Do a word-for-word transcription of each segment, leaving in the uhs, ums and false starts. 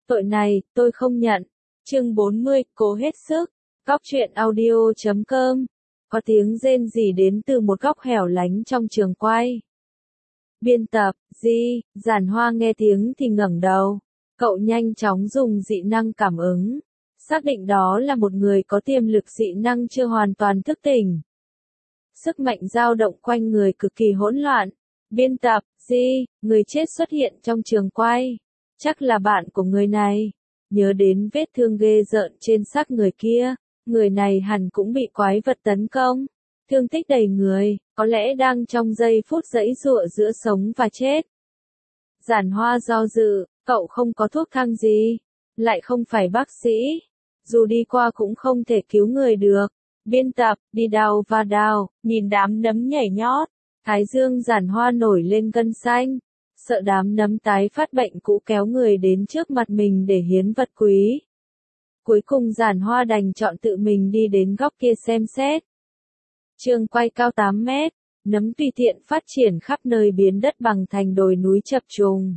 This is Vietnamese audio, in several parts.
Tội này, tôi không nhận. Chương bốn mươi, cố hết sức. Góc truyện audio chấm com. Có tiếng rên rỉ đến từ một góc hẻo lánh trong trường quay. Biên tập, Di, Giản Hoa nghe tiếng thì ngẩng đầu. Cậu nhanh chóng dùng dị năng cảm ứng. Xác định đó là một người có tiềm lực dị năng chưa hoàn toàn thức tỉnh. Sức mạnh dao động quanh người cực kỳ hỗn loạn. Biên tập, Di, người chết xuất hiện trong trường quay. Chắc là bạn của người này. Nhớ đến vết thương ghê rợn trên xác người kia, người này hẳn cũng bị quái vật tấn công. Thương tích đầy người, có lẽ đang trong giây phút giãy giụa giữa sống và chết. Giản Hoa do dự, cậu không có thuốc thang gì, lại không phải bác sĩ. Dù đi qua cũng không thể cứu người được. Biên tập, đi đào và đào, nhìn đám nấm nhảy nhót. Thái dương Giản Hoa nổi lên gân xanh. Sợ đám nấm tái phát bệnh cũ kéo người đến trước mặt mình để hiến vật quý. Cuối cùng Giản Hoa đành chọn tự mình đi đến góc kia xem xét. Trường quay cao tám mét, nấm tùy tiện phát triển khắp nơi biến đất bằng thành đồi núi chập trùng.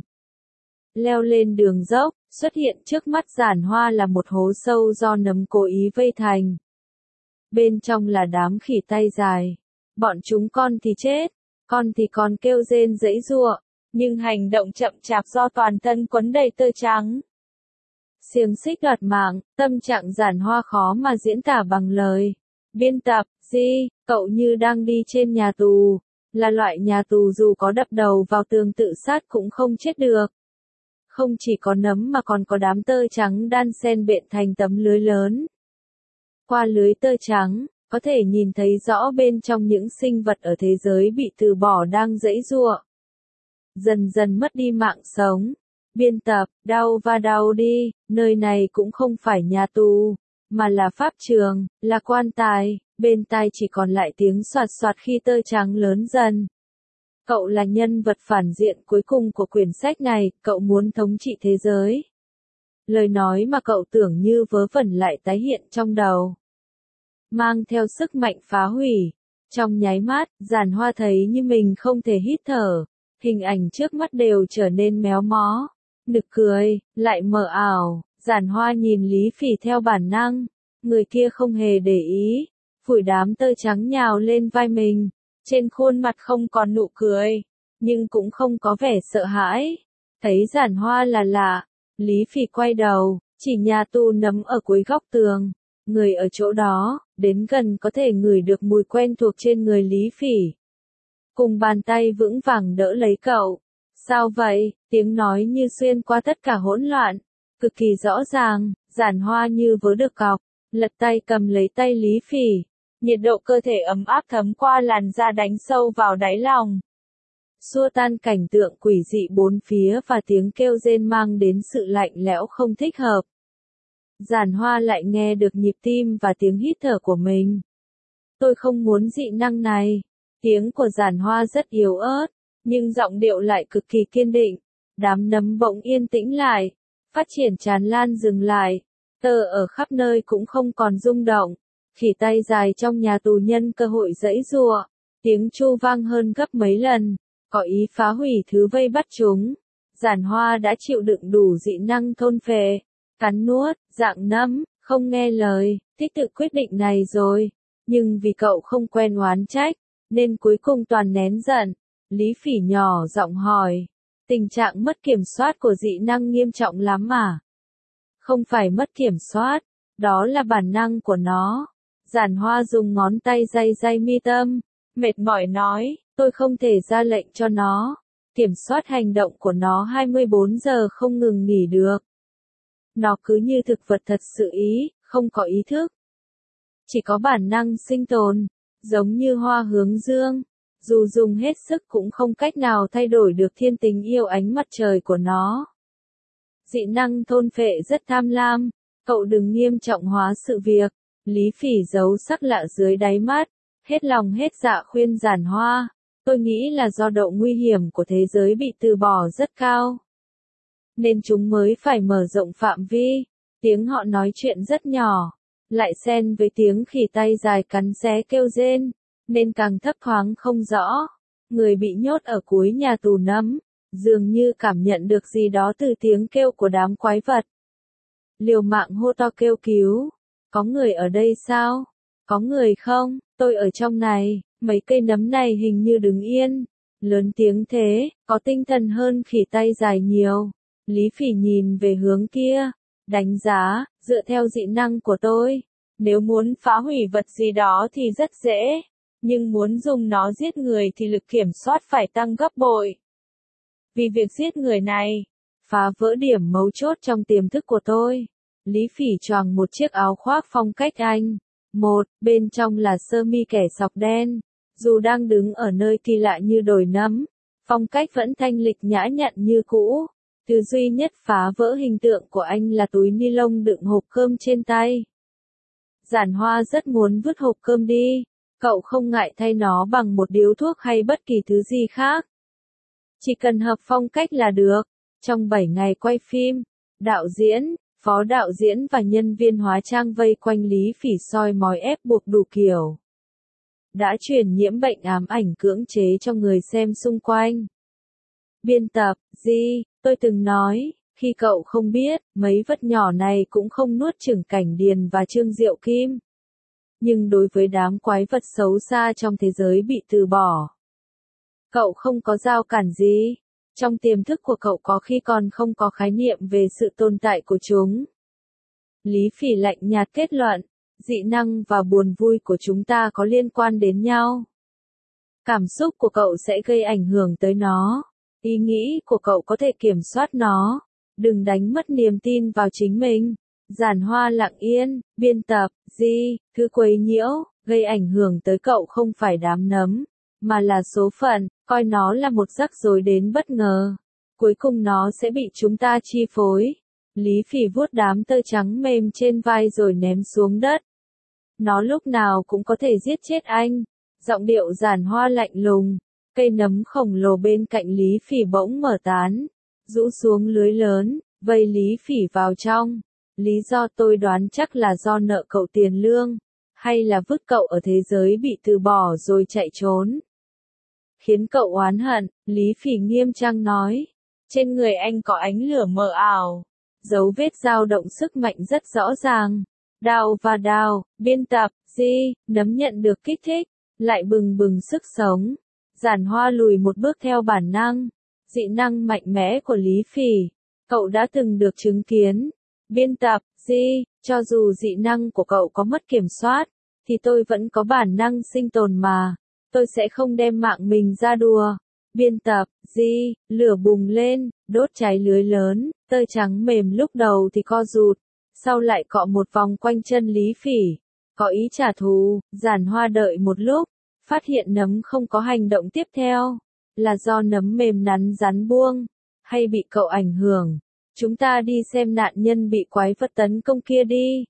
Leo lên đường dốc, xuất hiện trước mắt Giản Hoa là một hố sâu do nấm cố ý vây thành. Bên trong là đám khỉ tay dài. Bọn chúng con thì chết, con thì còn kêu rên giãy giụa, nhưng hành động chậm chạp do toàn thân quấn đầy tơ trắng. Xiềng xích đoạt mạng, tâm trạng Giản Hoa khó mà diễn tả bằng lời. Biên tập, Di, cậu như đang đi trên nhà tù, là loại nhà tù dù có đập đầu vào tường tự sát cũng không chết được. Không chỉ có nấm mà còn có đám tơ trắng đan xen bện thành tấm lưới lớn. Qua lưới tơ trắng, có thể nhìn thấy rõ bên trong những sinh vật ở thế giới bị từ bỏ đang giãy giụa. Dần dần mất đi mạng sống. Biên tập, đau và đau đi, nơi này cũng không phải nhà tù, mà là pháp trường, là quan tài, bên tai chỉ còn lại tiếng soạt soạt khi tơ trắng lớn dần. Cậu là nhân vật phản diện cuối cùng của quyển sách này, cậu muốn thống trị thế giới. Lời nói mà cậu tưởng như vớ vẩn lại tái hiện trong đầu. Mang theo sức mạnh phá hủy. Trong nháy mắt, Giản Hoa thấy như mình không thể hít thở. Hình ảnh trước mắt đều trở nên méo mó. Nực cười, lại mờ ảo. Giản Hoa nhìn Lý Phỉ theo bản năng. Người kia không hề để ý. Phủi đám tơ trắng nhào lên vai mình. Trên khuôn mặt không còn nụ cười. Nhưng cũng không có vẻ sợ hãi. Thấy Giản Hoa là lạ. Lý Phỉ quay đầu. Chỉ nhà tù nấm ở cuối góc tường. Người ở chỗ đó, đến gần có thể ngửi được mùi quen thuộc trên người Lý Phỉ. Cùng bàn tay vững vàng đỡ lấy cậu. Sao vậy? Tiếng nói như xuyên qua tất cả hỗn loạn. Cực kỳ rõ ràng, Giản Hoa như vớ được cọc. Lật tay cầm lấy tay Lý Phỉ. Nhiệt độ cơ thể ấm áp thấm qua làn da đánh sâu vào đáy lòng. Xua tan cảnh tượng quỷ dị bốn phía và tiếng kêu rên mang đến sự lạnh lẽo không thích hợp. Giản Hoa lại nghe được nhịp tim và tiếng hít thở của mình. Tôi không muốn dị năng này. Tiếng của Giản Hoa rất yếu ớt, nhưng giọng điệu lại cực kỳ kiên định. Đám nấm bỗng yên tĩnh lại, phát triển tràn lan dừng lại. Tơ ở khắp nơi cũng không còn rung động. Khỉ tay dài trong nhà tù nhân cơ hội giãy giụa. Tiếng chu vang hơn gấp mấy lần, có ý phá hủy thứ vây bắt chúng. Giản Hoa đã chịu đựng đủ dị năng thôn phệ. Cắn nuốt, dạng nấm, không nghe lời, thích tự quyết định này rồi. Nhưng vì cậu không quen oán trách, nên cuối cùng toàn nén giận. Lý Phỉ nhỏ giọng hỏi. Tình trạng mất kiểm soát của dị năng nghiêm trọng lắm à? Không phải mất kiểm soát, đó là bản năng của nó. Giản Hoa dùng ngón tay day day mi tâm, mệt mỏi nói, tôi không thể ra lệnh cho nó. Kiểm soát hành động của nó hai mươi bốn giờ không ngừng nghỉ được. Nó cứ như thực vật thật sự ý, không có ý thức. Chỉ có bản năng sinh tồn, giống như hoa hướng dương. Dù dùng hết sức cũng không cách nào thay đổi được thiên tình yêu ánh mặt trời của nó. Dị năng thôn phệ rất tham lam, cậu đừng nghiêm trọng hóa sự việc. Lý Phỉ giấu sắc lạ dưới đáy mắt, hết lòng hết dạ khuyên Giản Hoa. Tôi nghĩ là do độ nguy hiểm của thế giới bị từ bỏ rất cao. Nên chúng mới phải mở rộng phạm vi. Tiếng họ nói chuyện rất nhỏ, lại xen với tiếng khỉ tay dài cắn xé kêu rên, nên càng thấp thoáng không rõ. Người bị nhốt ở cuối nhà tù nấm, dường như cảm nhận được gì đó từ tiếng kêu của đám quái vật. liều mạng hô to kêu cứu. Có người ở đây sao? Có người không? Tôi ở trong này, mấy cây nấm này hình như đứng yên. Lớn tiếng thế, có tinh thần hơn khỉ tay dài nhiều. Lý Phỉ nhìn về hướng kia, đánh giá, dựa theo dị năng của tôi. Nếu muốn phá hủy vật gì đó thì rất dễ, nhưng muốn dùng nó giết người thì lực kiểm soát phải tăng gấp bội. Vì việc giết người này, phá vỡ điểm mấu chốt trong tiềm thức của tôi. Lý Phỉ choàng một chiếc áo khoác phong cách Anh. Một, bên trong là sơ mi kẻ sọc đen. Dù đang đứng ở nơi kỳ lạ như đồi nấm, phong cách vẫn thanh lịch nhã nhặn như cũ. Thứ duy nhất phá vỡ hình tượng của anh là túi ni lông đựng hộp cơm trên tay. Giản Hoa rất muốn vứt hộp cơm đi. Cậu không ngại thay nó bằng một điếu thuốc hay bất kỳ thứ gì khác. Chỉ cần hợp phong cách là được. Trong bảy ngày quay phim, đạo diễn, phó đạo diễn và nhân viên hóa trang vây quanh Lý Phỉ soi mói ép buộc đủ kiểu. Đã truyền nhiễm bệnh ám ảnh cưỡng chế cho người xem xung quanh. Biên tập, Di, tôi từng nói, khi cậu không biết, mấy vật nhỏ này cũng không nuốt chửng Cảnh Điền và Trương Diệu Kim. Nhưng đối với đám quái vật xấu xa trong thế giới bị từ bỏ, cậu không có rào cản gì. Trong tiềm thức của cậu có khi còn không có khái niệm về sự tồn tại của chúng. Lý Phỉ lạnh nhạt kết luận, dị năng và buồn vui của chúng ta có liên quan đến nhau. Cảm xúc của cậu sẽ gây ảnh hưởng tới nó. Ý nghĩ của cậu có thể kiểm soát nó. Đừng đánh mất niềm tin vào chính mình. Giản Hoa lặng yên, biên tập, Di, thứ quấy nhiễu, gây ảnh hưởng tới cậu không phải đám nấm, mà là số phận, coi nó là một rắc rối đến bất ngờ. Cuối cùng nó sẽ bị chúng ta chi phối. Lý Phỉ vuốt đám tơ trắng mềm trên vai rồi ném xuống đất. Nó lúc nào cũng có thể giết chết anh. Giọng điệu Giản Hoa lạnh lùng. Cây nấm khổng lồ bên cạnh Lý Phỉ bỗng mở tán, rũ xuống lưới lớn, vây Lý Phỉ vào trong. Lý do tôi đoán chắc là do nợ cậu tiền lương, hay là vứt cậu ở thế giới bị từ bỏ rồi chạy trốn. Khiến cậu oán hận, Lý Phỉ nghiêm trang nói. Trên người anh có ánh lửa mờ ảo, dấu vết dao động sức mạnh rất rõ ràng. Đào và đào, biên tập, Di, nấm nhận được kích thích, lại bừng bừng sức sống. Giản Hoa lùi một bước theo bản năng. Dị năng mạnh mẽ của Lý Phỉ, cậu đã từng được chứng kiến. Biên tập, Di, cho dù dị năng của cậu có mất kiểm soát, thì tôi vẫn có bản năng sinh tồn mà. Tôi sẽ không đem mạng mình ra đùa. Biên tập, Di, lửa bùng lên, đốt cháy lưới lớn, tơ trắng mềm lúc đầu thì co rụt, sau lại cọ một vòng quanh chân Lý Phỉ. Có ý trả thù, Giản Hoa đợi một lúc, phát hiện nấm không có hành động tiếp theo. Là do nấm mềm nắn rắn buông, hay bị cậu ảnh hưởng. Chúng ta đi xem nạn nhân bị quái vật tấn công kia đi.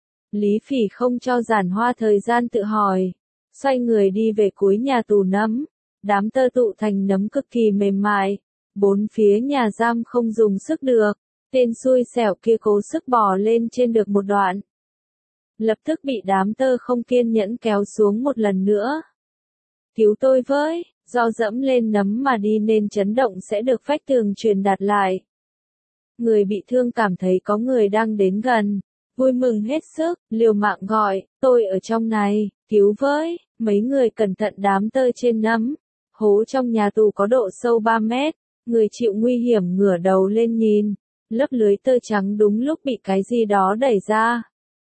Lý Phỉ không cho Giản Hoa thời gian tự hỏi. Xoay người đi về cuối nhà tù nấm. Đám tơ tụ thành nấm cực kỳ mềm mại. Bốn phía nhà giam không dùng sức được. Tên xui xẻo kia cố sức bò lên trên được một đoạn. Lập tức bị đám tơ không kiên nhẫn kéo xuống một lần nữa. Cứu tôi với, do dẫm lên nấm mà đi nên chấn động sẽ được vách tường truyền đạt lại. Người bị thương cảm thấy có người đang đến gần. Vui mừng hết sức, liều mạng gọi, tôi ở trong này, cứu với. Mấy người cẩn thận đám tơ trên nấm. Hố trong nhà tù có độ sâu ba mét. Người chịu nguy hiểm ngửa đầu lên nhìn. Lớp lưới tơ trắng đúng lúc bị cái gì đó đẩy ra.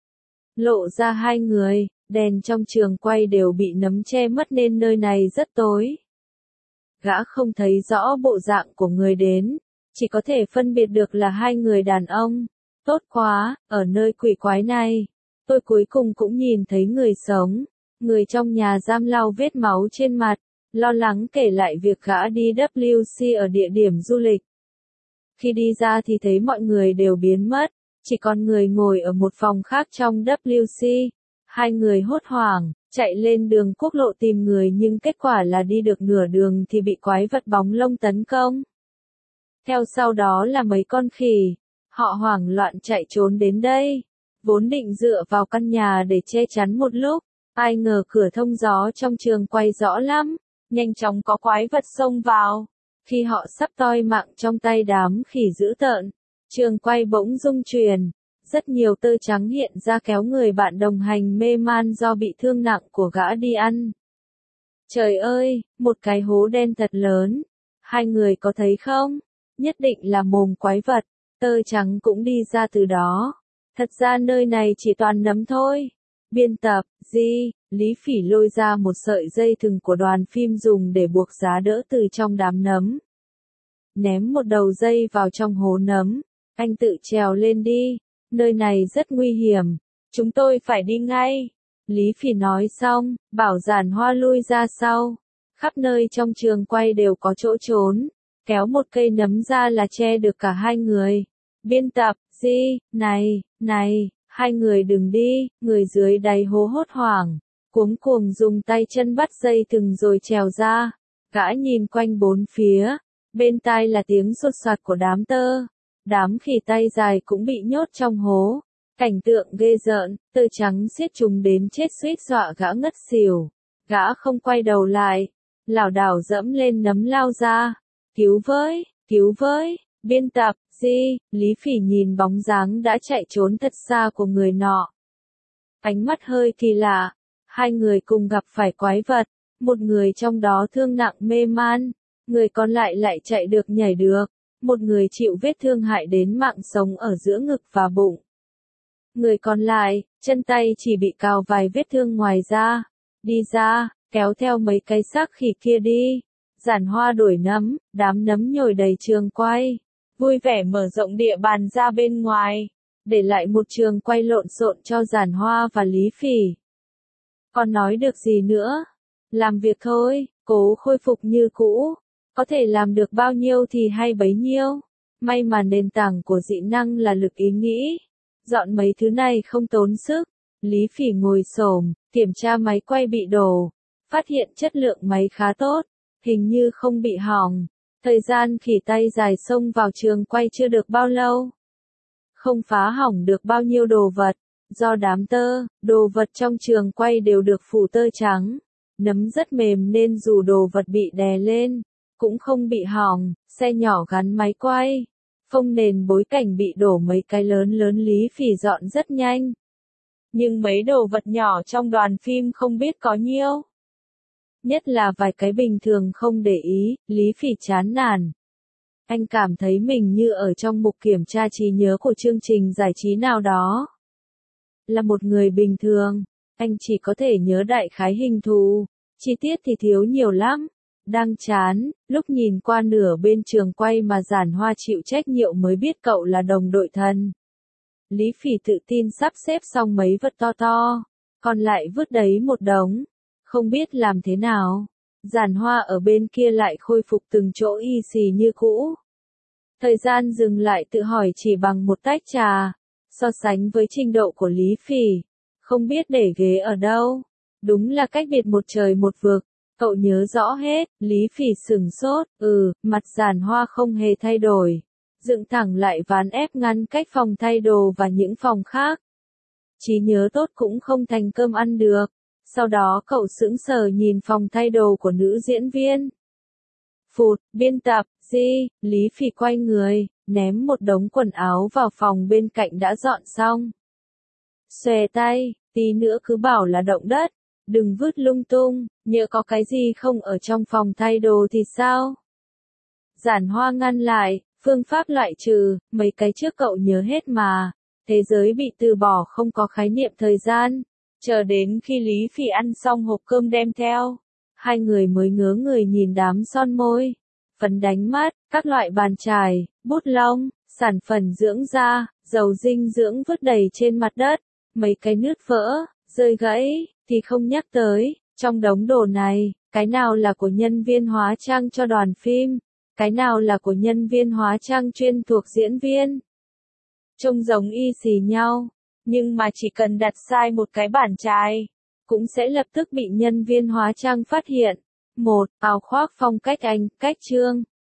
Lộ ra hai người, đèn trong trường quay đều bị nấm che mất nên nơi này rất tối. Gã không thấy rõ bộ dạng của người đến, chỉ có thể phân biệt được là hai người đàn ông. Tốt quá, ở nơi quỷ quái này, tôi cuối cùng cũng nhìn thấy người sống. Người trong nhà giam lau vết máu trên mặt, lo lắng kể lại việc gã đi W C ở địa điểm du lịch. Khi đi ra thì thấy mọi người đều biến mất, chỉ còn người ngồi ở một phòng khác trong W C. Hai người hốt hoảng, chạy lên đường quốc lộ tìm người nhưng kết quả là đi được nửa đường thì bị quái vật bóng lông tấn công. Theo sau đó là mấy con khỉ. Họ hoảng loạn chạy trốn đến đây. Vốn định dựa vào căn nhà để che chắn một lúc. Ai ngờ cửa thông gió trong trường quay rõ lắm. Nhanh chóng có quái vật xông vào. Khi họ sắp toi mạng trong tay đám khỉ dữ tợn, trường quay bỗng rung chuyển. Rất nhiều tơ trắng hiện ra kéo người bạn đồng hành mê man do bị thương nặng của gã đi ăn. Trời ơi, một cái hố đen thật lớn. Hai người có thấy không? Nhất định là mồm quái vật. Tơ trắng cũng đi ra từ đó. Thật ra nơi này chỉ toàn nấm thôi. Biên tập, Di, Lý Phỉ lôi ra một sợi dây thừng của đoàn phim dùng để buộc giá đỡ từ trong đám nấm. Ném một đầu dây vào trong hố nấm. Anh tự trèo lên đi. Nơi này rất nguy hiểm. Chúng tôi phải đi ngay. Lý Phỉ nói xong, bảo Giản Hoa lui ra sau. Khắp nơi trong trường quay đều có chỗ trốn. Kéo một cây nấm ra là che được cả hai người. Biên tập, Di, này, này, hai người đừng đi, người dưới đáy hố hốt hoảng. Cuống cuồng dùng tay chân bắt dây thừng rồi trèo ra. Gã nhìn quanh bốn phía. Bên tai là tiếng sột soạt của đám tơ. Đám khỉ tay dài cũng bị nhốt trong hố. Cảnh tượng ghê rợn, tơ trắng siết chúng đến chết suýt dọa gã ngất xỉu. Gã không quay đầu lại, lảo đảo dẫm lên nấm lao ra. Cứu với, cứu với, biên tập, Di, Lý Phỉ nhìn bóng dáng đã chạy trốn thật xa của người nọ. Ánh mắt hơi kỳ lạ, hai người cùng gặp phải quái vật, một người trong đó thương nặng mê man, người còn lại lại chạy được nhảy được, một người chịu vết thương hại đến mạng sống ở giữa ngực và bụng. Người còn lại, chân tay chỉ bị cào vài vết thương ngoài da. Đi ra, kéo theo mấy cái xác khỉ kia đi. Giản Hoa đuổi nấm, đám nấm nhồi đầy trường quay. Vui vẻ mở rộng địa bàn ra bên ngoài. Để lại một trường quay lộn xộn cho Giản Hoa và Lý Phỉ. Còn nói được gì nữa? Làm việc thôi, cố khôi phục như cũ. Có thể làm được bao nhiêu thì hay bấy nhiêu. May mà nền tảng của dị năng là lực ý nghĩ. Dọn mấy thứ này không tốn sức. Lý Phỉ ngồi xổm, kiểm tra máy quay bị đổ. Phát hiện chất lượng máy khá tốt. Hình như không bị hỏng. Thời gian khỉ tay dài xông vào trường quay chưa được bao lâu. Không phá hỏng được bao nhiêu đồ vật. Do đám tơ, đồ vật trong trường quay đều được phủ tơ trắng. Nấm rất mềm nên dù đồ vật bị đè lên, cũng không bị hỏng. Xe nhỏ gắn máy quay. Phông nền bối cảnh bị đổ mấy cái lớn lớn Lý Phỉ dọn rất nhanh. Nhưng mấy đồ vật nhỏ trong đoàn phim không biết có nhiêu. Nhất là vài cái bình thường không để ý, Lý Phỉ chán nản. Anh cảm thấy mình như ở trong mục kiểm tra trí nhớ của chương trình giải trí nào đó. Là một người bình thường, anh chỉ có thể nhớ đại khái hình thù, chi tiết thì thiếu nhiều lắm. Đang chán, lúc nhìn qua nửa bên trường quay mà Giản Hoa chịu trách nhiệm mới biết cậu là đồng đội thân. Lý Phỉ tự tin sắp xếp xong mấy vật to to, còn lại vứt đấy một đống, không biết làm thế nào. Giản Hoa ở bên kia lại khôi phục từng chỗ y xì như cũ. Thời gian dừng lại tự hỏi chỉ bằng một tách trà, so sánh với trình độ của Lý Phỉ, không biết để ghế ở đâu. Đúng là cách biệt một trời một vực. Cậu nhớ rõ hết, Lý Phỉ sửng sốt, ừ, mặt Giản Hoa không hề thay đổi. Dựng thẳng lại ván ép ngăn cách phòng thay đồ và những phòng khác. Trí nhớ tốt cũng không thành cơm ăn được. Sau đó cậu sững sờ nhìn phòng thay đồ của nữ diễn viên. Phụt, biên tập, Di, Lý Phỉ quay người, ném một đống quần áo vào phòng bên cạnh đã dọn xong. Xòe tay, tí nữa cứ bảo là động đất. Đừng vứt lung tung, nhỡ có cái gì không ở trong phòng thay đồ thì sao? Giản Hoa ngăn lại, phương pháp loại trừ, mấy cái trước cậu nhớ hết mà. Thế giới bị từ bỏ không có khái niệm thời gian. Chờ đến khi Lý Phỉ ăn xong hộp cơm đem theo. Hai người mới ngớ người nhìn đám son môi, phấn đánh mắt, các loại bàn chải, bút lông, sản phẩm dưỡng da, dầu dinh dưỡng vứt đầy trên mặt đất. Mấy cái nứt vỡ, rơi gãy, thì không nhắc tới. Trong đống đồ này, cái nào là của nhân viên hóa trang cho đoàn phim, cái nào là của nhân viên hóa trang chuyên thuộc diễn viên. Trông giống y xì nhau, nhưng mà chỉ cần đặt sai một cái bàn chải, cũng sẽ lập tức bị nhân viên hóa trang phát hiện. Một, áo khoác phong cách Anh, cách Trương,